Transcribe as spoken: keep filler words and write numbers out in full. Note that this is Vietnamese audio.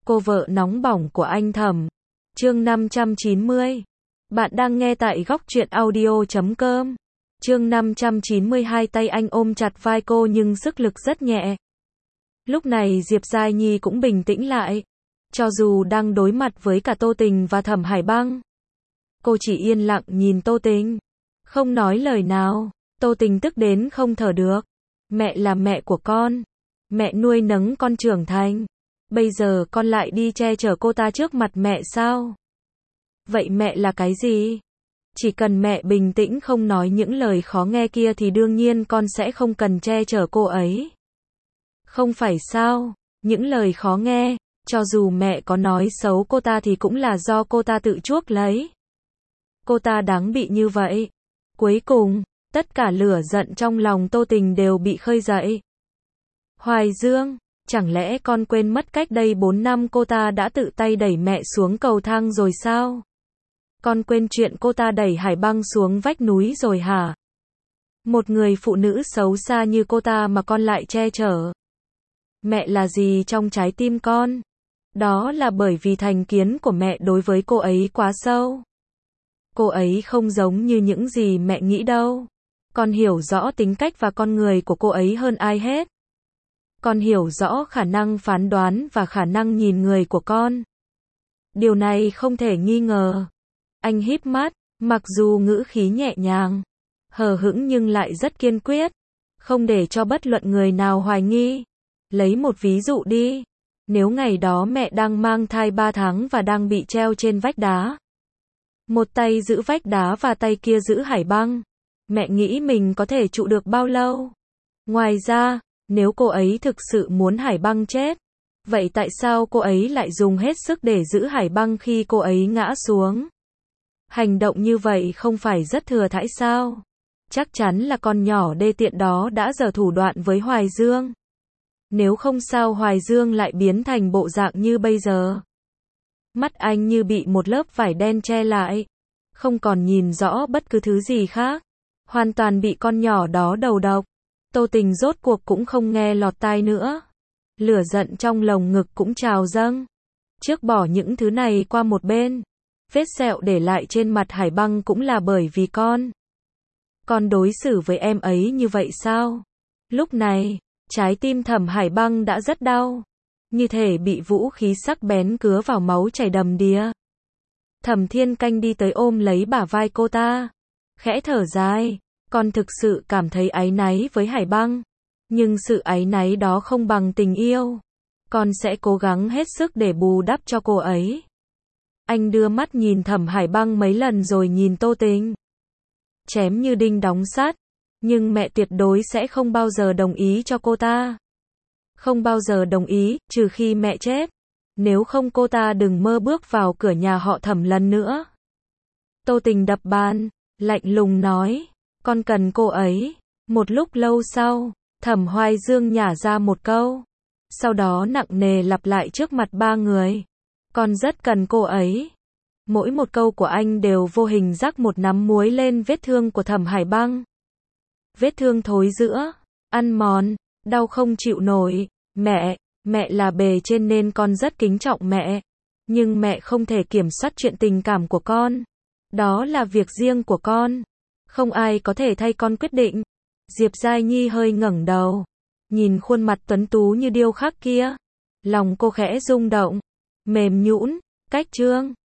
Cô vợ nóng bỏng của anh Thẩm. Chương năm trăm chín mươi. Bạn đang nghe tại góc truyện audio chấm com. Chương năm trăm chín mươi hai, tay anh ôm chặt vai cô nhưng sức lực rất nhẹ. Lúc này Diệp Giai Nhi cũng bình tĩnh lại. Cho dù đang đối mặt với cả Tô Tình và Thẩm Hải Băng, cô chỉ yên lặng nhìn Tô Tình, không nói lời nào. Tô Tình tức đến không thở được. Mẹ là mẹ của con. Mẹ nuôi nấng con trưởng thành. Bây giờ con lại đi che chở cô ta trước mặt mẹ sao? Vậy mẹ là cái gì? Chỉ cần mẹ bình tĩnh không nói những lời khó nghe kia thì đương nhiên con sẽ không cần che chở cô ấy. Không phải sao? Những lời khó nghe, cho dù mẹ có nói xấu cô ta thì cũng là do cô ta tự chuốc lấy. Cô ta đáng bị như vậy. Cuối cùng, tất cả lửa giận trong lòng Tô Tình đều bị khơi dậy. Hoài Dương, chẳng lẽ con quên mất cách đây bốn năm cô ta đã tự tay đẩy mẹ xuống cầu thang rồi sao? Con quên chuyện cô ta đẩy Hải Băng xuống vách núi rồi hả? Một người phụ nữ xấu xa như cô ta mà con lại che chở. Mẹ là gì trong trái tim con? Đó là bởi vì thành kiến của mẹ đối với cô ấy quá sâu. Cô ấy không giống như những gì mẹ nghĩ đâu. Con hiểu rõ tính cách và con người của cô ấy hơn ai hết. Con hiểu rõ khả năng phán đoán và khả năng nhìn người của con. Điều này không thể nghi ngờ. Anh híp mắt, mặc dù ngữ khí nhẹ nhàng, hờ hững nhưng lại rất kiên quyết, không để cho bất luận người nào hoài nghi. Lấy một ví dụ đi. Nếu ngày đó mẹ đang mang thai ba tháng và đang bị treo trên vách đá, một tay giữ vách đá và tay kia giữ Hải Băng, mẹ nghĩ mình có thể trụ được bao lâu? Ngoài ra, nếu cô ấy thực sự muốn Hải Băng chết, vậy tại sao cô ấy lại dùng hết sức để giữ Hải Băng khi cô ấy ngã xuống? Hành động như vậy không phải rất thừa thãi sao? Chắc chắn là con nhỏ đê tiện đó đã giở thủ đoạn với Hoài Dương. Nếu không sao Hoài Dương lại biến thành bộ dạng như bây giờ. Mắt anh như bị một lớp vải đen che lại, không còn nhìn rõ bất cứ thứ gì khác, hoàn toàn bị con nhỏ đó đầu độc. Tô Tình rốt cuộc cũng không nghe lọt tai nữa. Lửa giận trong lồng ngực cũng trào dâng. Trước bỏ những thứ này qua một bên, vết sẹo để lại trên mặt Hải Băng cũng là bởi vì con. Con đối xử với em ấy như vậy sao? Lúc này, trái tim Thẩm Hải Băng đã rất đau, như thể bị vũ khí sắc bén cứa vào máu chảy đầm đìa. Thẩm Thiên Canh đi tới ôm lấy bả vai cô ta, khẽ thở dài. Con thực sự cảm thấy áy náy với Hải Băng, nhưng sự áy náy đó không bằng tình yêu. Con sẽ cố gắng hết sức để bù đắp cho cô ấy. Anh đưa mắt nhìn Thẩm Hải Băng mấy lần rồi nhìn Tô Tình. Chém như đinh đóng sắt, nhưng mẹ tuyệt đối sẽ không bao giờ đồng ý cho cô ta. Không bao giờ đồng ý, trừ khi mẹ chết. Nếu không cô ta đừng mơ bước vào cửa nhà họ Thẩm lần nữa. Tô Tình đập bàn, lạnh lùng nói. Con cần cô ấy. Một lúc lâu sau, Thẩm Hoài Dương nhả ra một câu. Sau đó nặng nề lặp lại trước mặt ba người. Con rất cần cô ấy. Mỗi một câu của anh đều vô hình rắc một nắm muối lên vết thương của Thẩm Hải Băng. Vết thương thối rữa, ăn mòn, đau không chịu nổi. Mẹ, mẹ là bề trên nên con rất kính trọng mẹ. Nhưng mẹ không thể kiểm soát chuyện tình cảm của con. Đó là việc riêng của con. Không ai có thể thay con quyết định. Diệp Giai Nhi hơi ngẩng đầu, nhìn khuôn mặt tuấn tú như điêu khắc kia. Lòng cô khẽ rung động, mềm nhũn, cách trương.